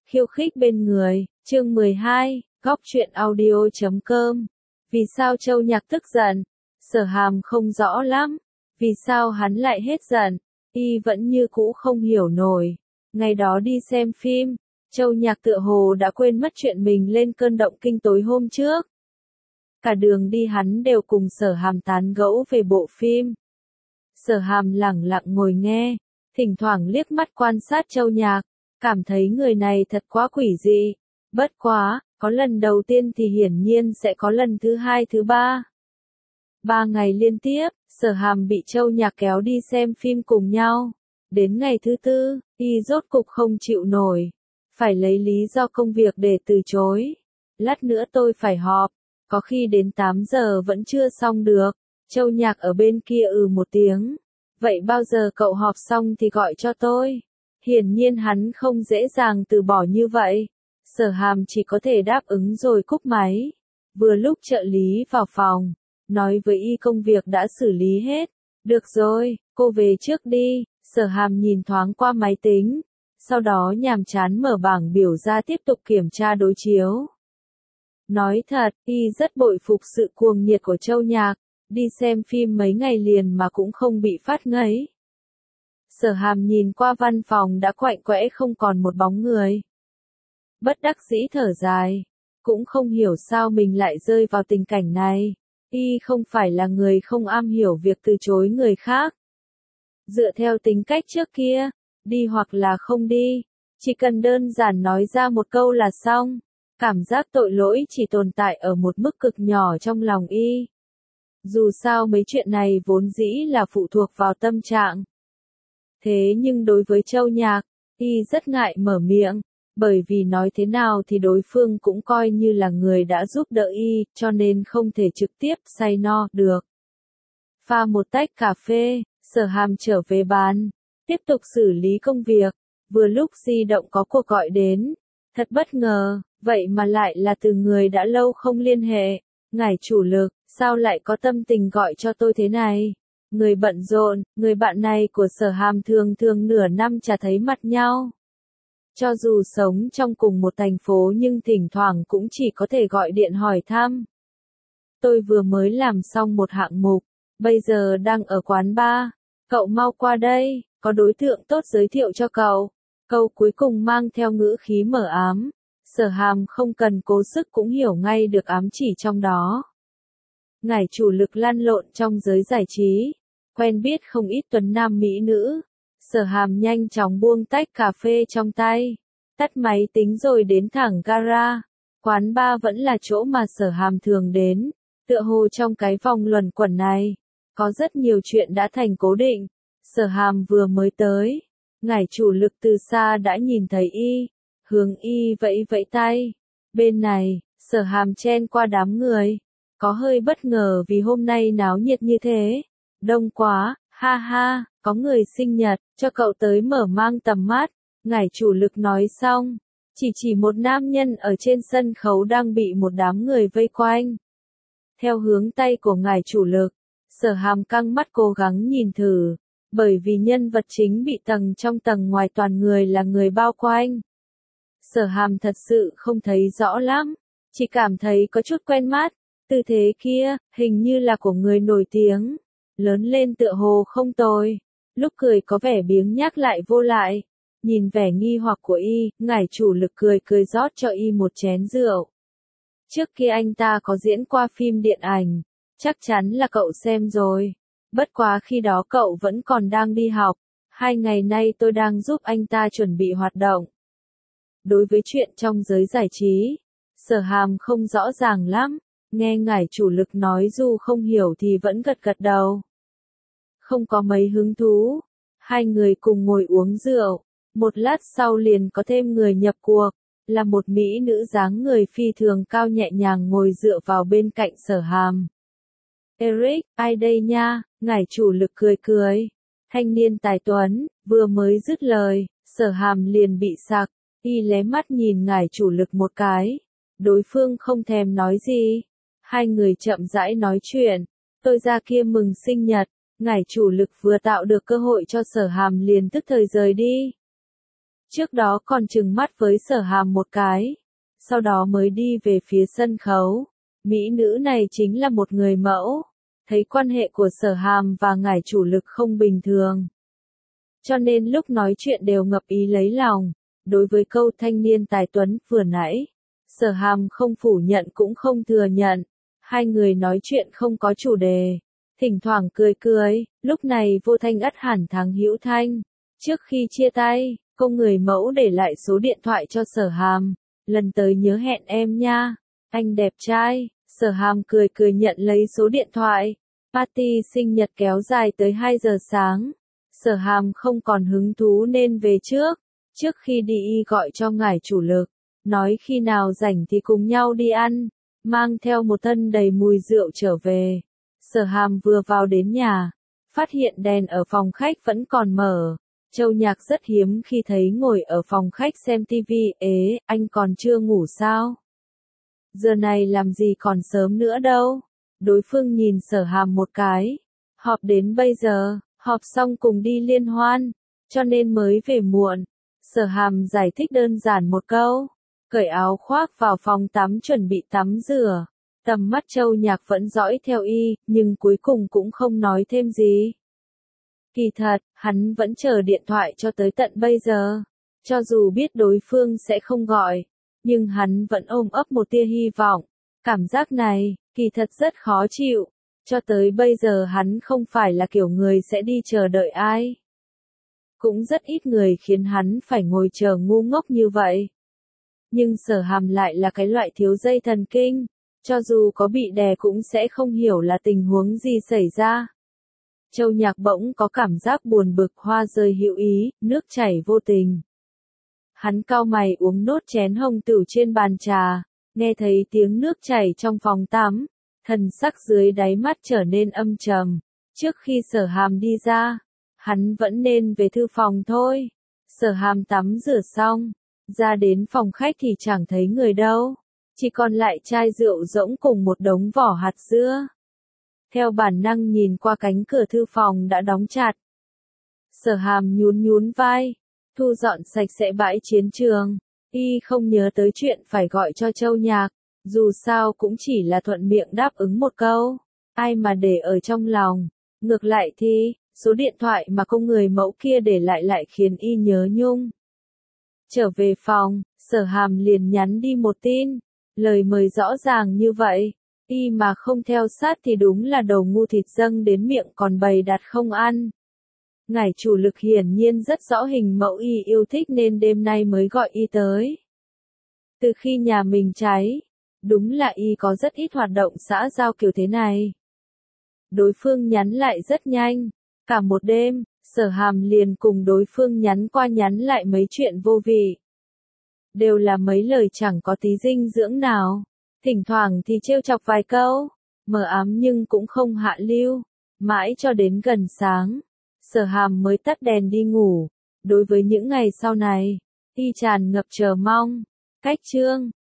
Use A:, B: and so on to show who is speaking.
A: Khiêu khích bên người, chương 12, góc truyện audio.com. Vì sao Châu Nhạc tức giận? Sở Hàm không rõ lắm. Vì sao hắn lại hết giận? Y vẫn như cũ không hiểu nổi. Ngày đó đi xem phim, Châu Nhạc tựa hồ đã quên mất chuyện mình lên cơn động kinh tối hôm trước. Cả đường đi hắn đều cùng Sở Hàm tán gẫu về bộ phim. Sở Hàm lẳng lặng ngồi nghe, thỉnh thoảng liếc mắt quan sát Châu Nhạc, cảm thấy người này thật quá quỷ dị. Bất quá, có lần đầu tiên thì hiển nhiên sẽ có lần thứ hai thứ ba. 3 ngày liên tiếp, Sở Hàm bị Châu Nhạc kéo đi xem phim cùng nhau. Đến ngày thứ tư, y rốt cục không chịu nổi. Phải lấy lý do công việc để từ chối. Lát nữa tôi phải họp, có khi đến 8 giờ vẫn chưa xong được. Châu Nhạc ở bên kia một tiếng. Vậy bao giờ cậu họp xong thì gọi cho tôi. Hiển nhiên hắn không dễ dàng từ bỏ như vậy. Sở Hàm chỉ có thể đáp ứng rồi cúp máy. Vừa lúc trợ lý vào phòng, nói với y công việc đã xử lý hết. Được rồi, cô về trước đi. Sở Hàm nhìn thoáng qua máy tính, sau đó nhàm chán mở bảng biểu ra tiếp tục kiểm tra đối chiếu. Nói thật, y rất bội phục sự cuồng nhiệt của Châu Nhạc, đi xem phim mấy ngày liền mà cũng không bị phát ngấy. Sở Hàm nhìn qua văn phòng đã quạnh quẽ không còn một bóng người. Bất đắc dĩ thở dài, cũng không hiểu sao mình lại rơi vào tình cảnh này. Y không phải là người không am hiểu việc từ chối người khác. Dựa theo tính cách trước kia, đi hoặc là không đi, chỉ cần đơn giản nói ra một câu là xong. Cảm giác tội lỗi chỉ tồn tại ở một mức cực nhỏ trong lòng y. Dù sao mấy chuyện này vốn dĩ là phụ thuộc vào tâm trạng. Thế nhưng đối với Châu Nhạc, y rất ngại mở miệng, bởi vì nói thế nào thì đối phương cũng coi như là người đã giúp đỡ y, cho nên không thể trực tiếp say no được. Pha một tách cà phê, Sở Hàm trở về bàn, tiếp tục xử lý công việc. Vừa lúc di động có cuộc gọi đến, thật bất ngờ, vậy mà lại là từ người đã lâu không liên hệ. Ngài chủ lực, sao lại có tâm tình gọi cho tôi thế này? Người bận rộn, người bạn này của Sở Hàm thường nửa năm chả thấy mặt nhau. Cho dù sống trong cùng một thành phố nhưng thỉnh thoảng cũng chỉ có thể gọi điện hỏi thăm. Tôi vừa mới làm xong một hạng mục, bây giờ đang ở quán bar. Cậu mau qua đây, có đối tượng tốt giới thiệu cho cậu. Câu cuối cùng mang theo ngữ khí mờ ám. Sở Hàm không cần cố sức cũng hiểu ngay được ám chỉ trong đó. Ngài chủ lực lăn lộn trong giới giải trí, quen biết không ít tuấn nam mỹ nữ. Sở Hàm nhanh chóng buông tách cà phê trong tay, tắt máy tính rồi đến thẳng gara. Quán bar vẫn là chỗ mà Sở Hàm thường đến, tựa hồ trong cái vòng luẩn quẩn này, có rất nhiều chuyện đã thành cố định. Sở Hàm vừa mới tới, ngài chủ lực từ xa đã nhìn thấy y, hướng y vẫy vẫy tay. Bên này, Sở Hàm chen qua đám người, có hơi bất ngờ vì hôm nay náo nhiệt như thế. Đông quá, ha ha, có người sinh nhật, cho cậu tới mở mang tầm mắt. Ngài chủ lực nói xong, chỉ một nam nhân ở trên sân khấu đang bị một đám người vây quanh. Theo hướng tay của ngài chủ lực, Sở Hàm căng mắt cố gắng nhìn thử, bởi vì nhân vật chính bị tầng trong tầng ngoài toàn người là người bao quanh. Sở Hàm thật sự không thấy rõ lắm, chỉ cảm thấy có chút quen mắt, tư thế kia, hình như là của người nổi tiếng, lớn lên tựa hồ không tồi, lúc cười có vẻ biếng nhác lại vô lại. Nhìn vẻ nghi hoặc của y, ngài chủ lực cười rót cho y một chén rượu. Trước kia anh ta có diễn qua phim điện ảnh, chắc chắn là cậu xem rồi. Bất quá khi đó cậu vẫn còn đang đi học, 2 ngày nay tôi đang giúp anh ta chuẩn bị hoạt động. Đối với chuyện trong giới giải trí, Sở Hàm không rõ ràng lắm, nghe ngài chủ lực nói dù không hiểu thì vẫn gật đầu. Không có mấy hứng thú, hai người cùng ngồi uống rượu, một lát sau liền có thêm người nhập cuộc, là một mỹ nữ dáng người phi thường cao nhẹ nhàng ngồi dựa vào bên cạnh Sở Hàm. Eric, ai đây nha? Ngài chủ lực cười. Thanh niên tài tuấn, vừa mới dứt lời, Sở Hàm liền bị sặc, y lé mắt nhìn ngài chủ lực một cái. Đối phương không thèm nói gì. Hai người chậm rãi nói chuyện, tôi ra kia mừng sinh nhật, ngài chủ lực vừa tạo được cơ hội cho Sở Hàm liền tức thời rời đi. Trước đó còn trừng mắt với Sở Hàm một cái, sau đó mới đi về phía sân khấu. Mỹ nữ này chính là một người mẫu, thấy quan hệ của Sở Hàm và ngải chủ lực không bình thường. Cho nên lúc nói chuyện đều ngập ý lấy lòng. Đối với câu thanh niên tài tuấn vừa nãy, Sở Hàm không phủ nhận cũng không thừa nhận. Hai người nói chuyện không có chủ đề, thỉnh thoảng cười cười, lúc này vô thanh ắt hẳn thắng hữu thanh. Trước khi chia tay, cô người mẫu để lại số điện thoại cho Sở Hàm, lần tới nhớ hẹn em nha, anh đẹp trai. Sở Hàm cười cười nhận lấy số điện thoại. Party sinh nhật kéo dài tới 2 giờ sáng. Sở Hàm không còn hứng thú nên về trước. Trước khi đi y gọi cho ngải chủ lực, nói khi nào rảnh thì cùng nhau đi ăn, mang theo một thân đầy mùi rượu trở về. Sở Hàm vừa vào đến nhà, phát hiện đèn ở phòng khách vẫn còn mở. Châu Nhạc rất hiếm khi thấy ngồi ở phòng khách xem tivi. Ế, anh còn chưa ngủ sao? Giờ này làm gì còn sớm nữa đâu. Đối phương nhìn Sở Hàm một cái. Họp đến bây giờ, họp xong cùng đi liên hoan, cho nên mới về muộn. Sở Hàm giải thích đơn giản một câu, cởi áo khoác vào phòng tắm chuẩn bị tắm rửa. Tầm mắt Châu Nhạc vẫn dõi theo y, nhưng cuối cùng cũng không nói thêm gì. Kỳ thật, hắn vẫn chờ điện thoại cho tới tận bây giờ. Cho dù biết đối phương sẽ không gọi, nhưng hắn vẫn ôm ấp một tia hy vọng. Cảm giác này, kỳ thật rất khó chịu. Cho tới bây giờ hắn không phải là kiểu người sẽ đi chờ đợi ai. Cũng rất ít người khiến hắn phải ngồi chờ ngu ngốc như vậy. Nhưng Sở Hàm lại là cái loại thiếu dây thần kinh, cho dù có bị đè cũng sẽ không hiểu là tình huống gì xảy ra. Châu Nhạc bỗng có cảm giác buồn bực, hoa rơi hữu ý, nước chảy vô tình. Hắn cau mày uống nốt chén hồng tửu trên bàn trà, nghe thấy tiếng nước chảy trong phòng tắm, thần sắc dưới đáy mắt trở nên âm trầm. Trước khi Sở Hàm đi ra, hắn vẫn nên về thư phòng thôi. Sở Hàm tắm rửa xong, ra đến phòng khách thì chẳng thấy người đâu, chỉ còn lại chai rượu rỗng cùng một đống vỏ hạt dưa. Theo bản năng nhìn qua cánh cửa thư phòng đã đóng chặt. Sở Hàm nhún nhún vai, thu dọn sạch sẽ bãi chiến trường. Y không nhớ tới chuyện phải gọi cho Châu Nhạc, dù sao cũng chỉ là thuận miệng đáp ứng một câu, ai mà để ở trong lòng. Ngược lại thì, số điện thoại mà cô người mẫu kia để lại khiến y nhớ nhung. Trở về phòng, Sở Hàm liền nhắn đi một tin, lời mời rõ ràng như vậy, y mà không theo sát thì đúng là đầu ngu, thịt dâng đến miệng còn bày đặt không ăn. Ngải chủ lực hiển nhiên rất rõ hình mẫu y yêu thích nên đêm nay mới gọi y tới. Từ khi nhà mình cháy, đúng là y có rất ít hoạt động xã giao kiểu thế này. Đối phương nhắn lại rất nhanh, cả một đêm, Sở Hàm liền cùng đối phương nhắn qua nhắn lại mấy chuyện vô vị. Đều là mấy lời chẳng có tí dinh dưỡng nào, thỉnh thoảng thì trêu chọc vài câu, mờ ám nhưng cũng không hạ lưu. Mãi cho đến gần sáng, Sở Hàm mới tắt đèn đi ngủ. Đối với những ngày sau này, y tràn ngập chờ mong. Cách chương